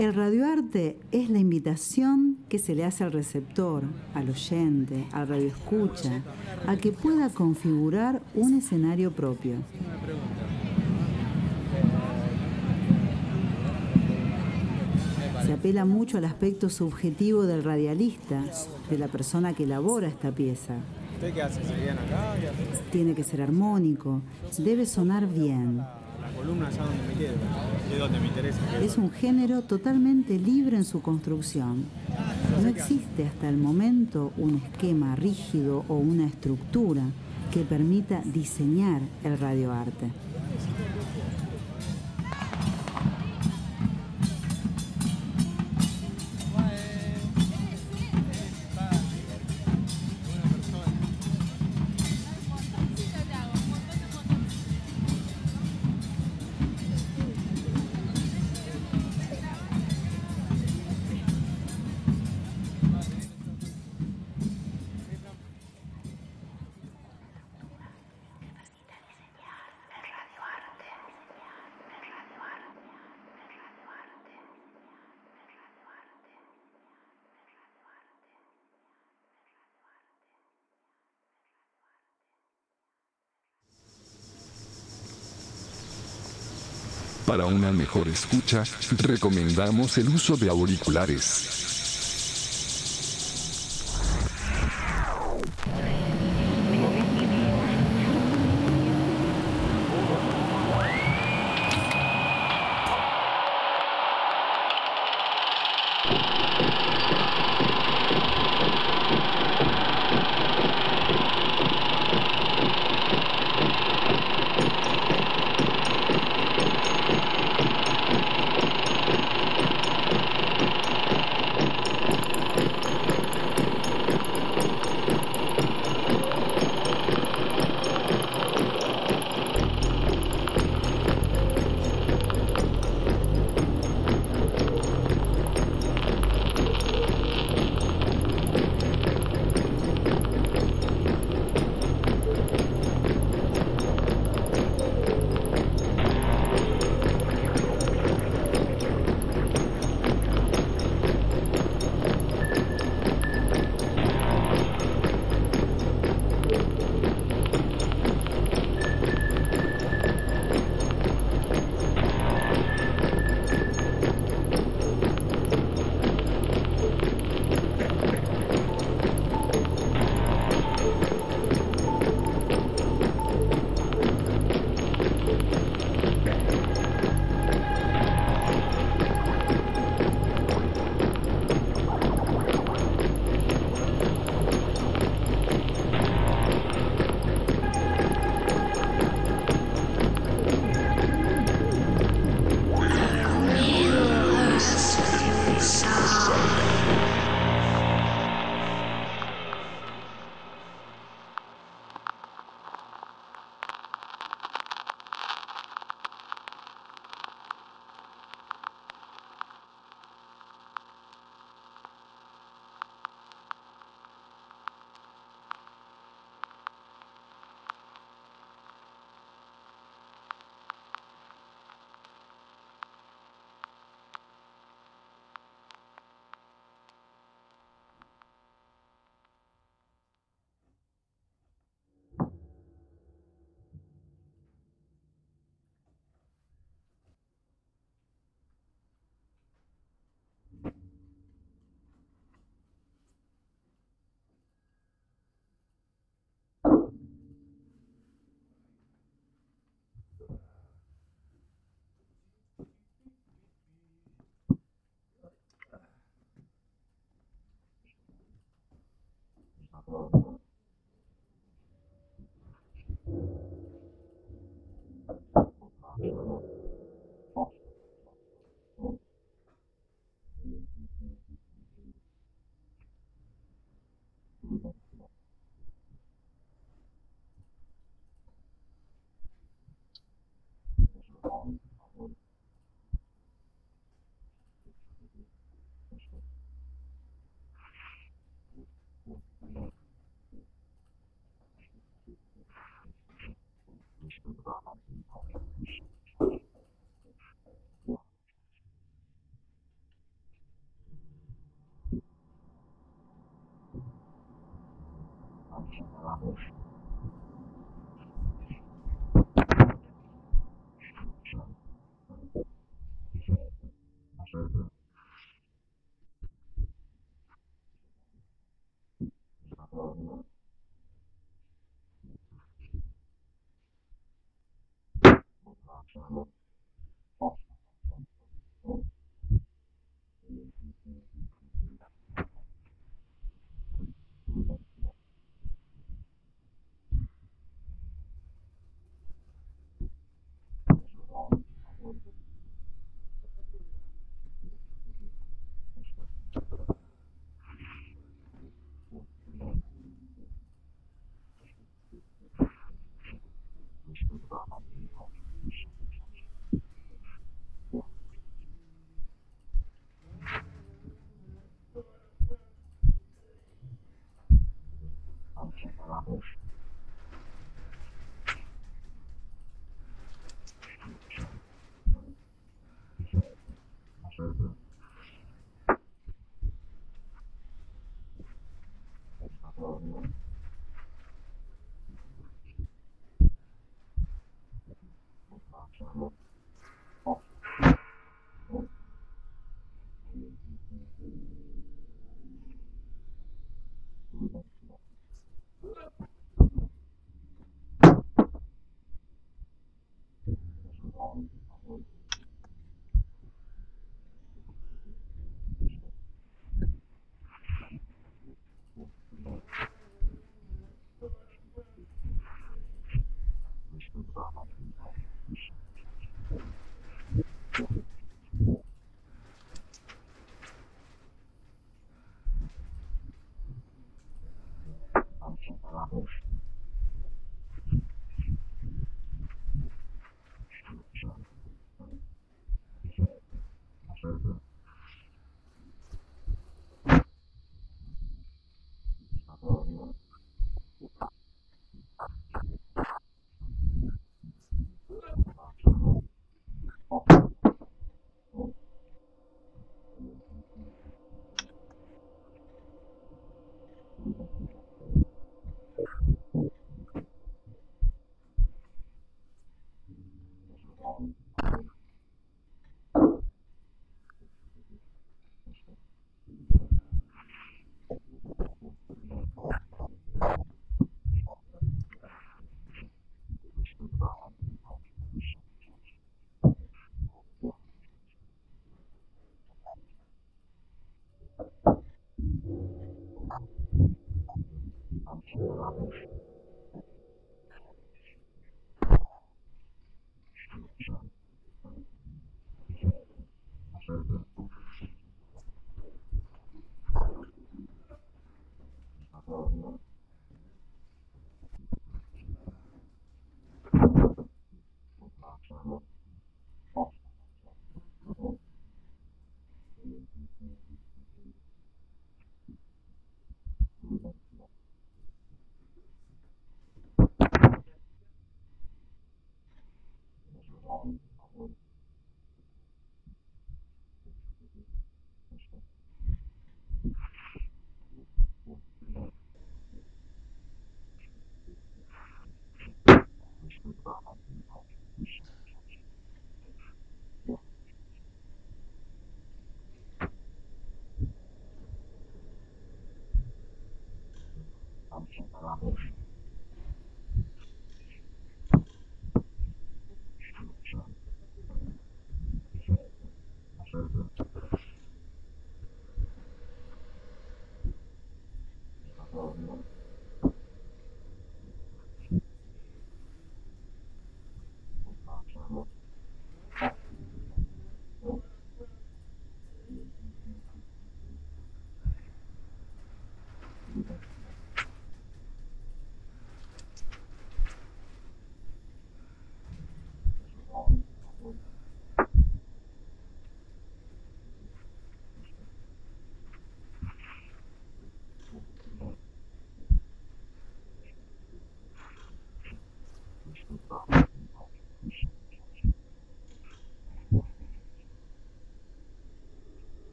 El radioarte es la invitación que se le hace al receptor, al oyente, al radioescucha, a que pueda configurar un escenario propio. Se apela mucho al aspecto subjetivo del radialista, de la persona que elabora esta pieza. ¿Usted qué hace? ¿Se quedan acá? Tiene que ser armónico, debe sonar bien. La columna allá donde me quedo, es donde me interesa. Es un género totalmente libre en su construcción. No existe hasta el momento un esquema rígido o una estructura que permita diseñar el radioarte. Para una mejor escucha, recomendamos el uso de auriculares.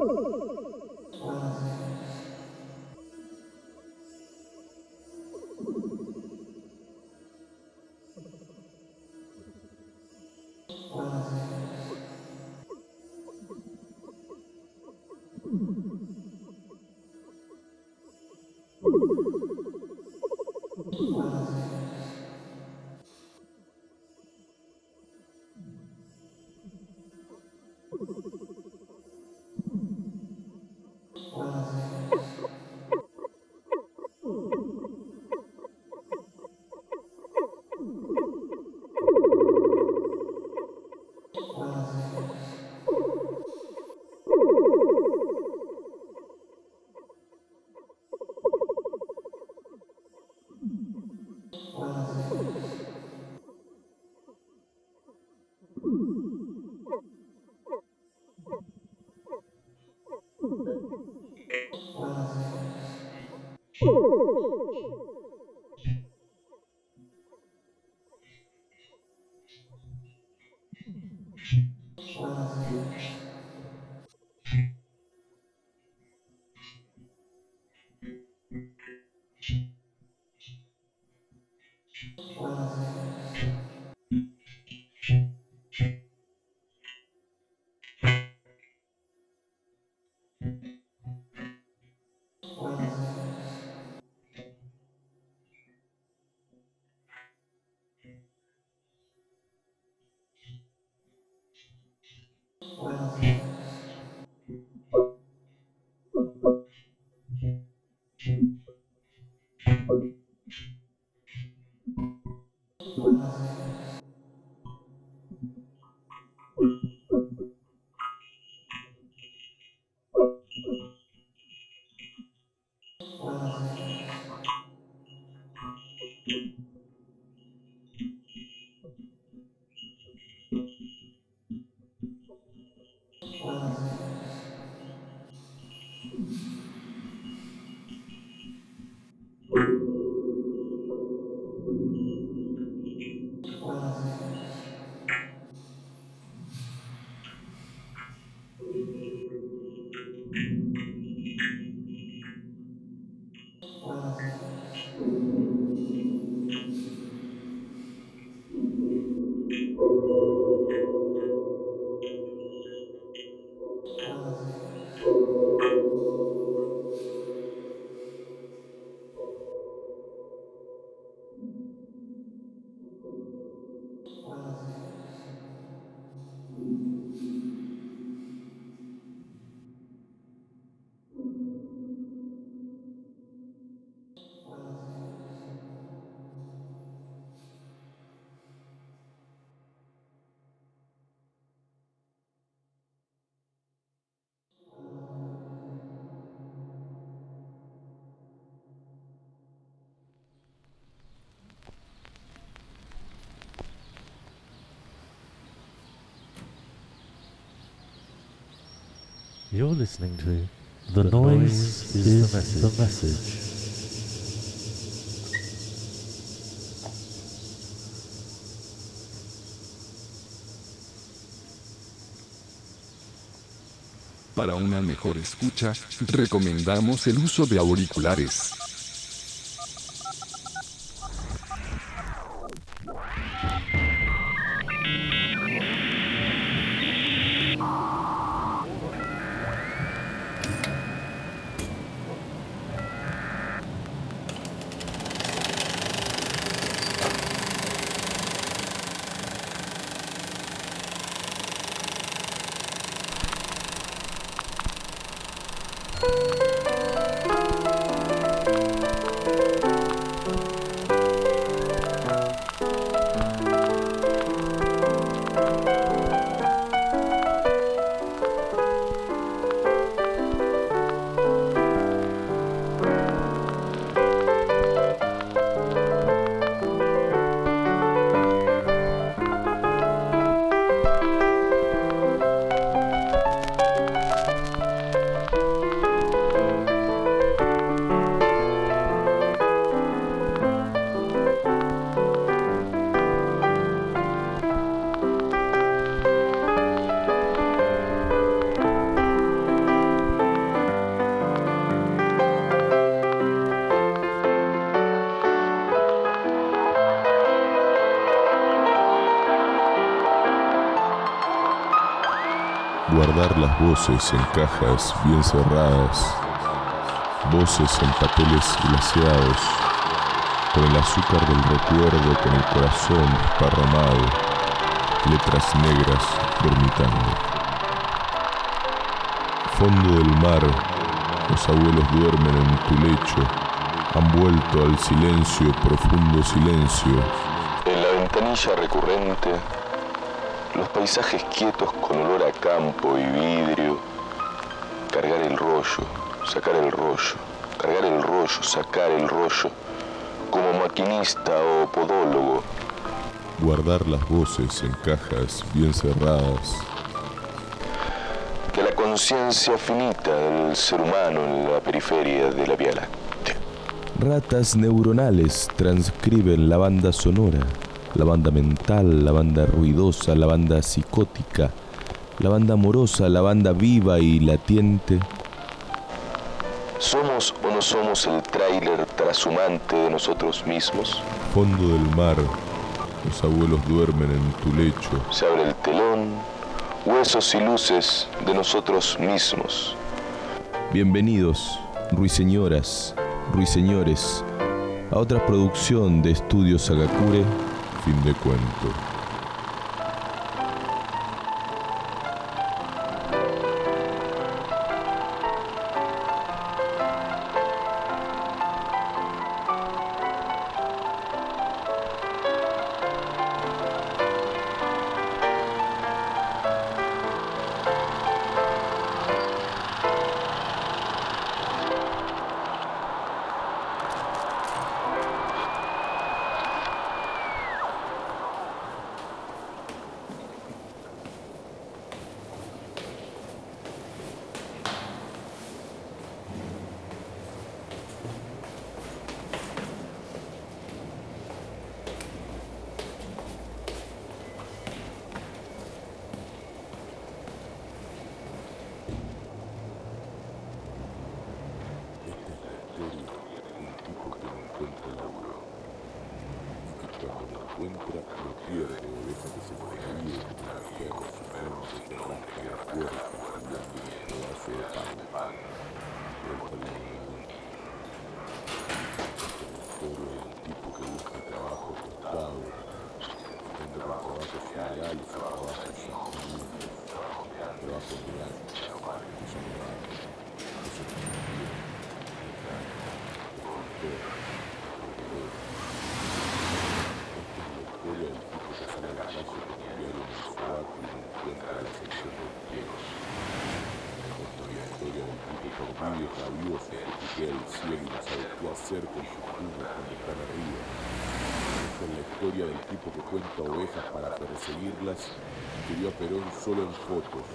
You're listening to The Noise is the Message. Para una mejor escucha, recomendamos el uso de auriculares. Guardar las voces en cajas bien cerradas, voces en papeles glaseados, con el azúcar del recuerdo, con el corazón desparramado, letras negras dormitando. Fondo del mar, los abuelos duermen en tu lecho, han vuelto al silencio, profundo silencio. En la ventanilla recurrente, los paisajes quietos con olor a campo y vidrio, cargar el rollo, sacar el rollo, cargar el rollo, sacar el rollo, como maquinista o podólogo. Guardar las voces en cajas bien cerradas. Que la conciencia finita del ser humano en la periferia de la Vía Láctea. Ratas neuronales transcriben la banda sonora, la banda mental, la banda ruidosa, la banda psicótica, la banda amorosa, la banda viva y latiente. ¿Somos o no somos el tráiler trashumante de nosotros mismos? Fondo del mar, los abuelos duermen en tu lecho. Se abre el telón, huesos y luces de nosotros mismos. Bienvenidos, ruiseñoras, ruiseñores, a otra producción de Estudios Sagakure, fin de cuento. Seguirlas, escribió a Perón solo en fotos.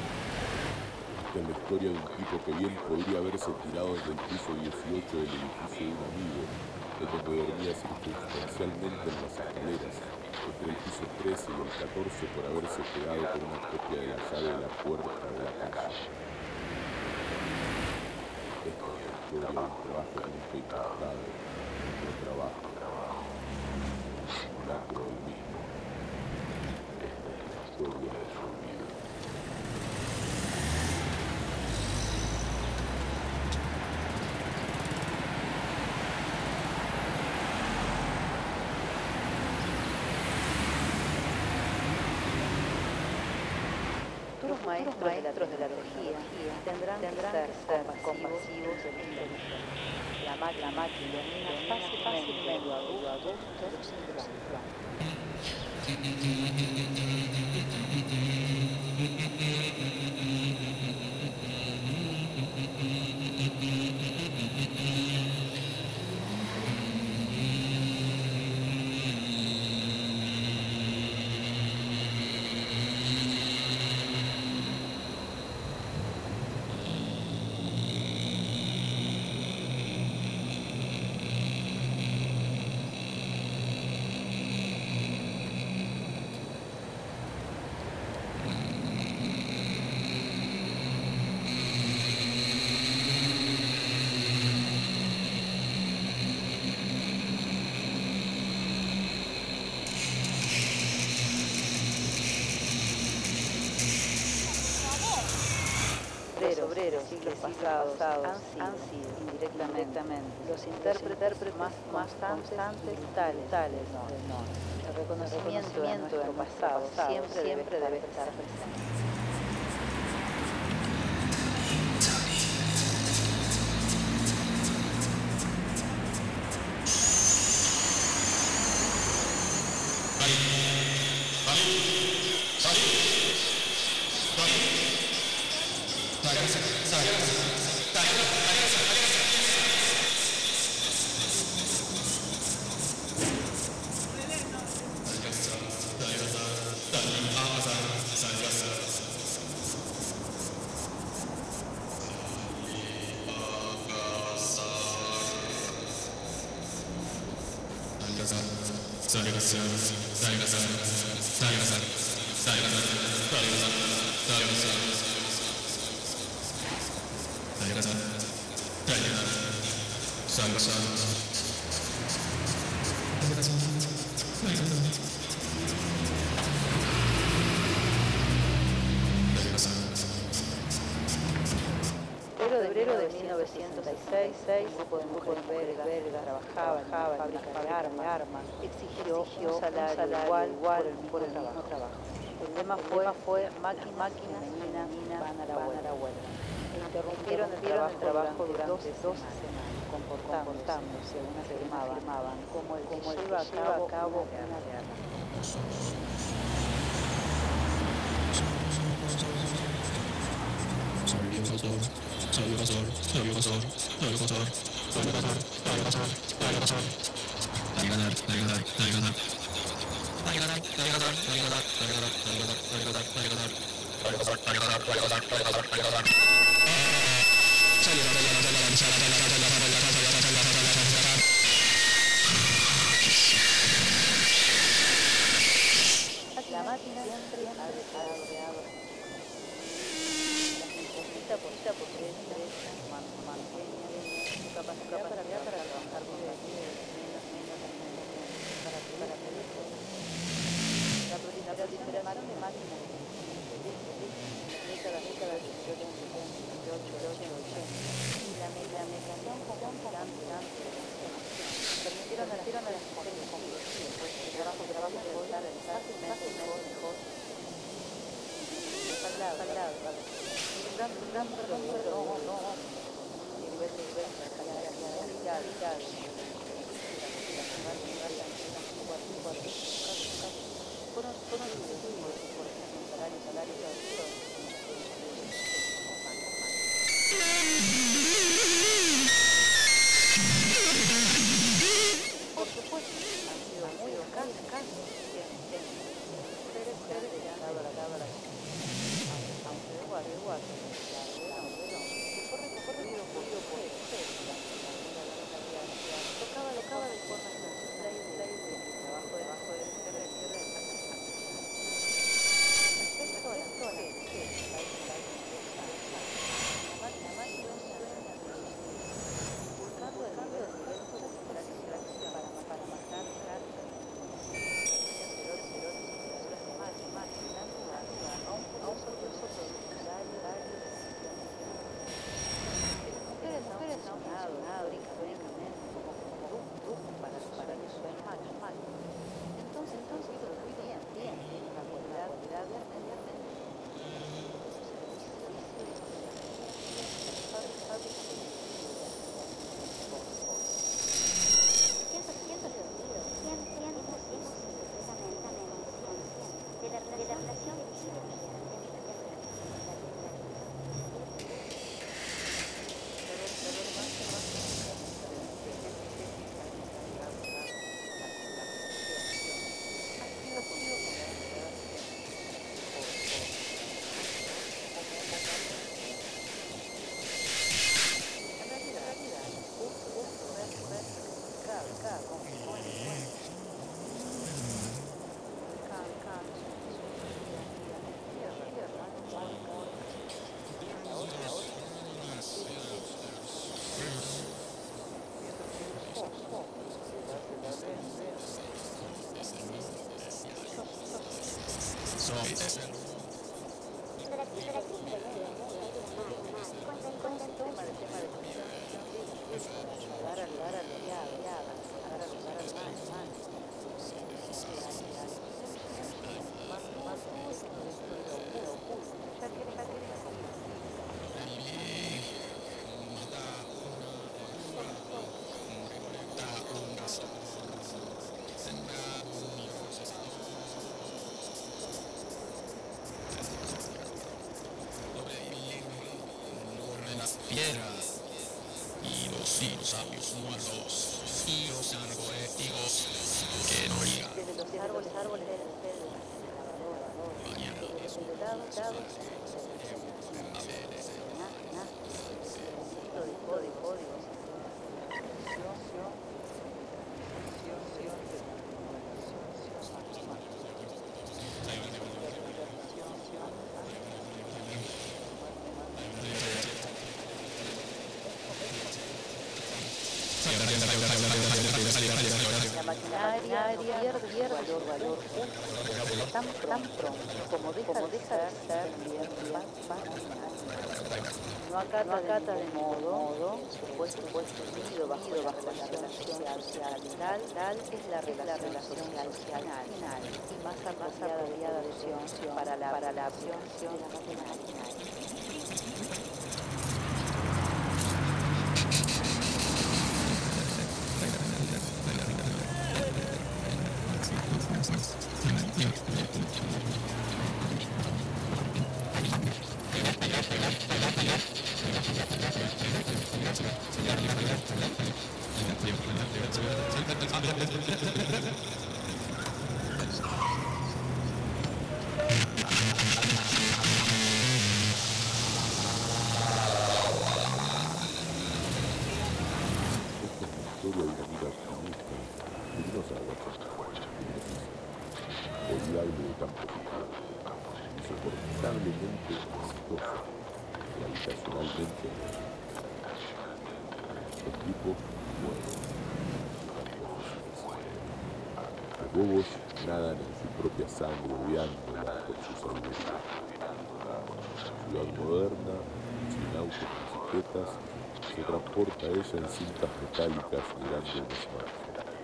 Esta es la historia de un tipo que bien podría haberse tirado desde el piso 18 del edificio de un amigo, en donde dormía circunstancialmente en las escaleras, entre el piso 13 y el 14 por haberse quedado con una copia de la llave de la puerta de la casa. Esta es la historia de un trabajo nunca intentado, otro trabajo, simulacro del mismo. Historia de su vida. Los maestros de la tecnología tendrán que ser compasivos en esta vida. La máquina domina fácilmente lo adulto los intelectuales. obreros siglos pasados han sido indirectamente los intérpretes más constantes tales del norte. El reconocimiento de nuestro pasado siempre debe estar presente. Febrero de 1966, un grupo de mujeres belgas trabajaba en la fábrica de armas, exigió un salario igual por el mismo trabajo. El lema fue máquinas femeninas van a la huelga. Interrumpieron el trabajo durante 2 semanas, comportándose, algunas afirmaban, como el que lleva a cabo una guerra. La máquina siempre ha rodeado necesita porque es mantiene su capacidad para trabajar con la vida para teléfono. La proliferación de máquinas décadas de 1880 y la mecanización constante permitieron a las mujeres pues el trabajo realizar fácilmente mejor sagrado, un gran problema nivel de calidad fueron sustituidos por ejemplo salarios por supuesto han sido muy escasos mujeres que han dado la aunque de guardia recorrido por tocaba de forma sencilla y de trabajo debajo del terreno. Respecto a la máquina impulsando el cambio de nivel de la extracción para matar a un proceso productivario mujeres han funcionado históricamente como grupo para resolver máquinas. Entonces bien la cualidad de la relación piedras y los dinosaurios muertos y los arboéticos que no llegan. Desde los árboles del Mañana es un de códigos. La maquinaria pierde valor tan pronto como deja de ser no acata de modo supuesto unido bajo la relación social tal es la relación social final y más apropiada de opción para la acción de la maquinaria. Olvidable de campo insoportablemente exitosa y habitacionalmente los tipos mueren. Los bobos nadan en su propia sangre, odiándola con su sabiduría. Ciudad moderna, sin autos ni bicicletas, se transporta a ella en cintas metálicas mirando un smartphone.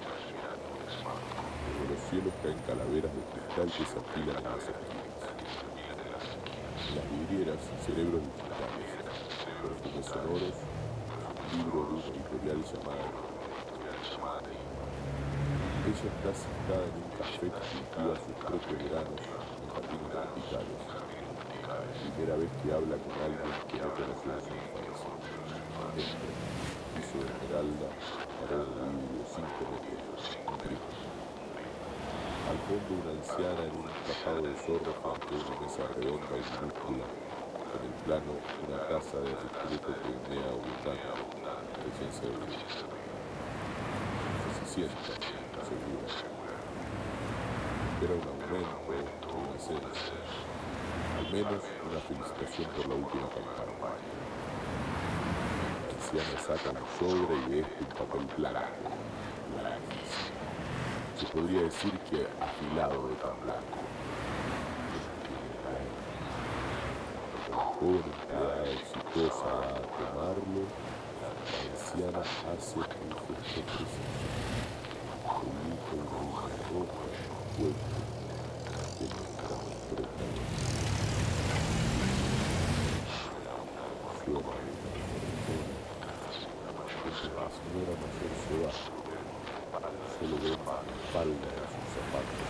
De los cielos caen calaveras de cristal que se apilan en las esquinas. En las vidrieras, cerebros digitales, perfumes sonoros, un libro de una editorial llamada. Ella está sentada en un café que cultiva sus propios granos en jardines tropicales. Primera vez que habla con alguien que no conoció en su infancia. Entra, piso de esmeralda, pared de vidrio, 5 metros, un triple. Al fondo una anciana en un tapado de zorro frente a una mesa redonda y minúscula, en el plano una taza de secreto que humea abundante, presencia de luz. Se sienta, segura. Espera un aumento o un ascenso, al menos una felicitación por la última campaña. La anciana saca un sobre y de este un papel blanco, blanquísimo. Se podría decir que afilado de tan blanco. La joven empleada exitosa va a tomarlo, la anciana hace un gesto preciso. Publica una línea roja en el cuerpo de nuestra protagonista. Suena una persona que la señora mayor se va. Solo ve la espalda de sus zapatos.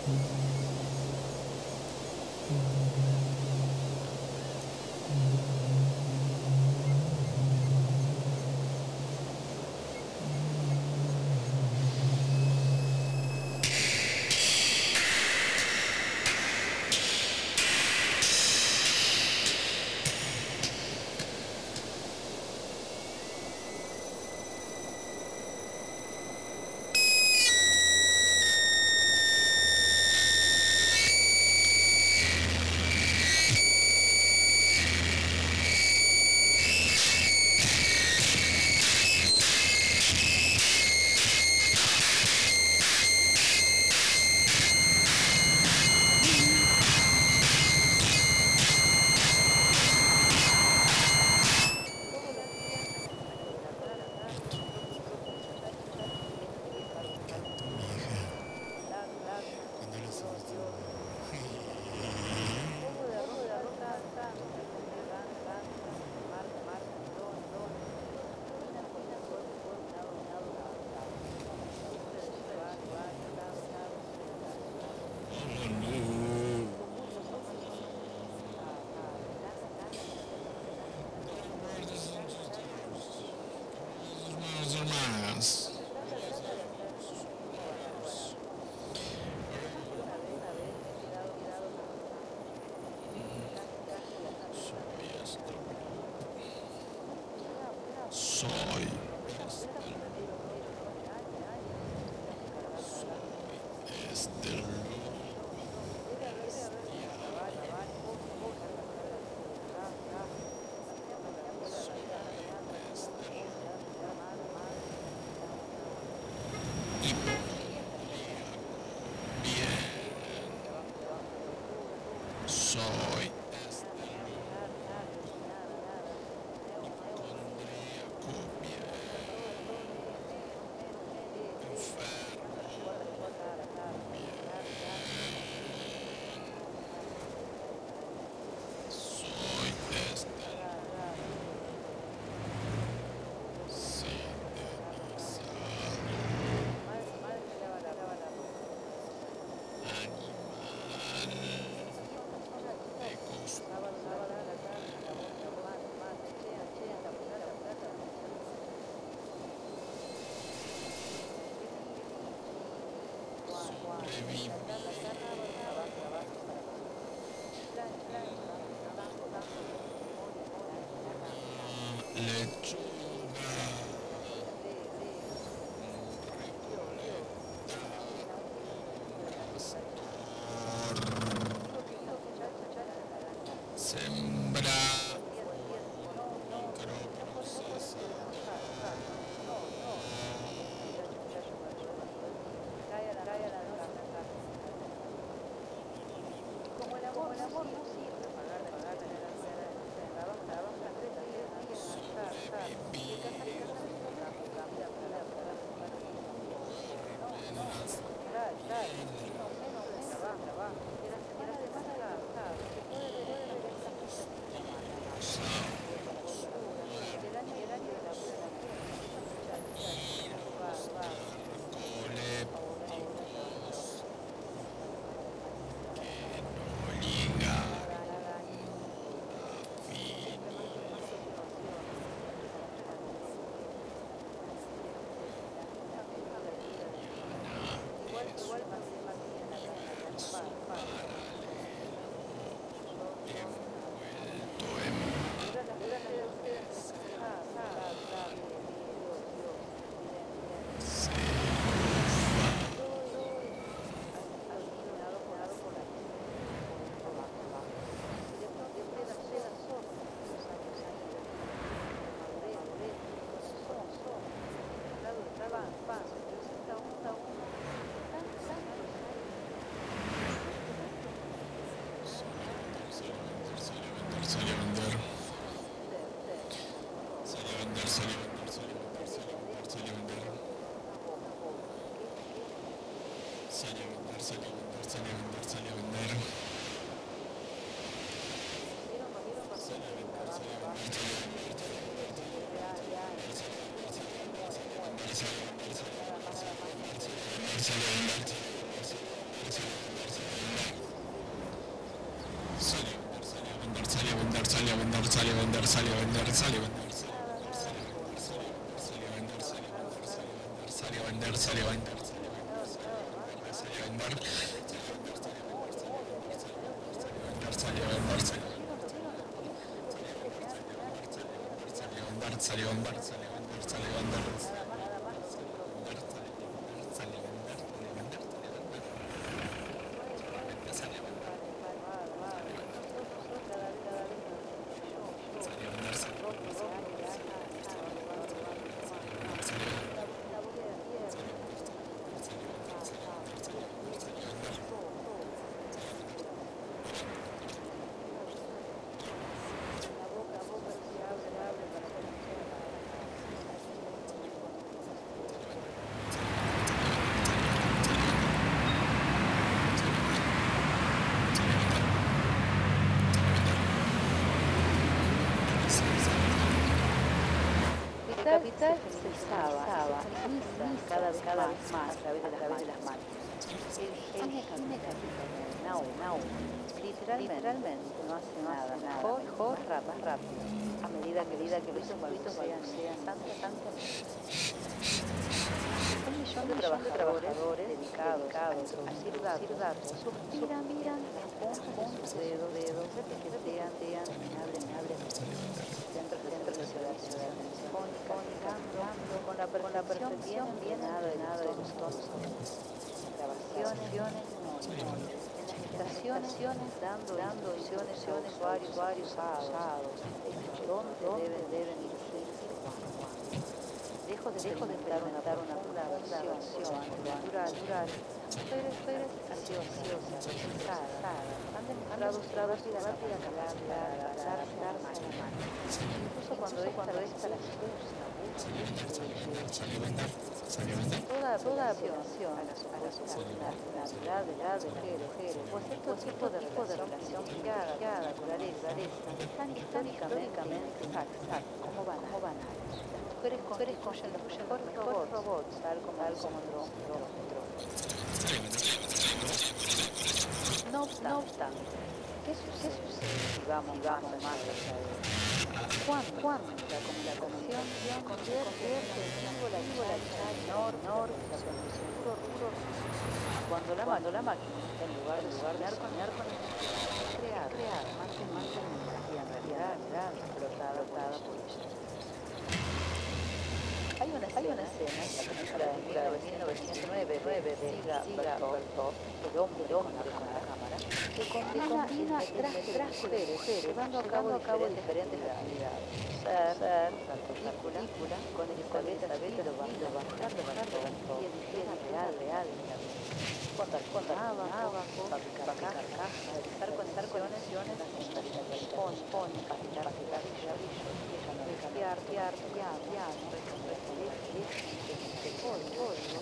Hermanas. Soy este soy sale a vender. La capital se estaba cada vez más a través de las máquinas. El cine capital Nahum literalmente no hace nada mejor, más rápido, a medida que los circuitos sean constantemente. 1 millón de trabajadores dedicados a decir datos suspiran con sus dedos repiquetean centros de ciudad con la perfección bien nada de los tonos, grabaciones, en las estaciones dando opciones a usuarios usados, dónde deben dirigirse, lejos de inventar una versión natural, mujeres gaseosas, rechazadas, han demostrado rápida adaptarse a la máquina. Incluso cuando esta las usa, toda aprobación a la naturalidad del género, pues estos tipos de relación que haga naturaleza están históricamente como banales. Las mujeres construyen los mejores robots, tal como otro. No obstante, ¿qué sucede si vamos más allá de eso? ¿Cuándo la comunicación convierte en la cuando la máquina, en lugar de soñar con crear más y en realidad explotada por ella? Hay una escena en la película de 1909 de Siga Bertov, El hombre con la cámara, que combina el traje de mujeres llevando a cabo diferentes actividades. Ser, película, con Elizabeth lo bastante y en real. Contar abajo, fabricar cajas, realizar conexiones, afilar cigarrillos, piano, código,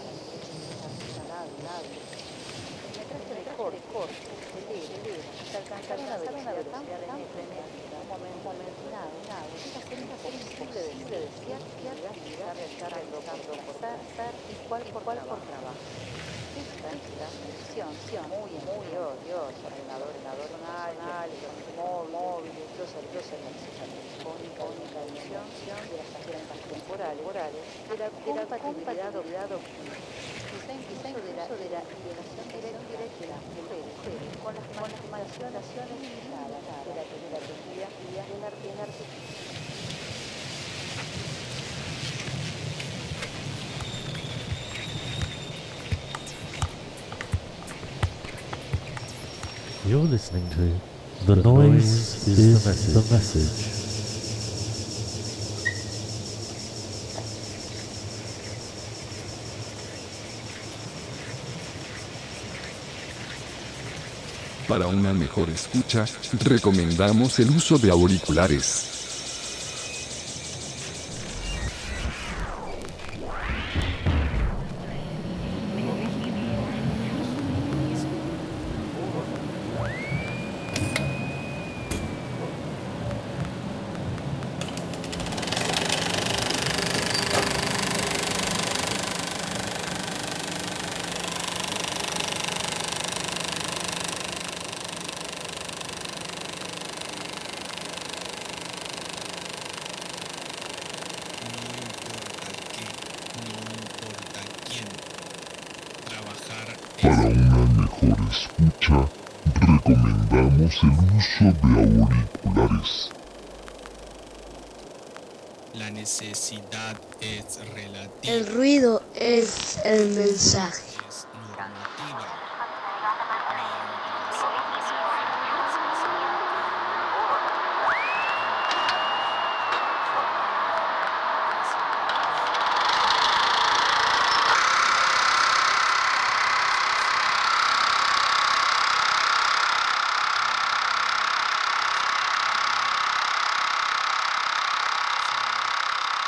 metraje de corte, hasta alcanzar una velocidad tan frenética, un momento nada, imposible decir qué actividad realizando por hacer y cuál por trabajo. Esta función muy ordenador personal, móviles, los servicios telefónica, edición de las agendas temporales, de la compatibilidad óptima, quizá incluso de la integración directa de las mujeres con las manipulaciones limitadas de la tecnología y del arte. You're listening to The Noise is the Message. Para una mejor escucha, recomendamos el uso de auriculares. escucha, recomendamos el uso de auriculares. La necesidad es relativa. El ruido es el mensaje. Es normativa.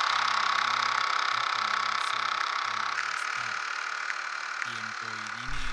Tiempo y dinero.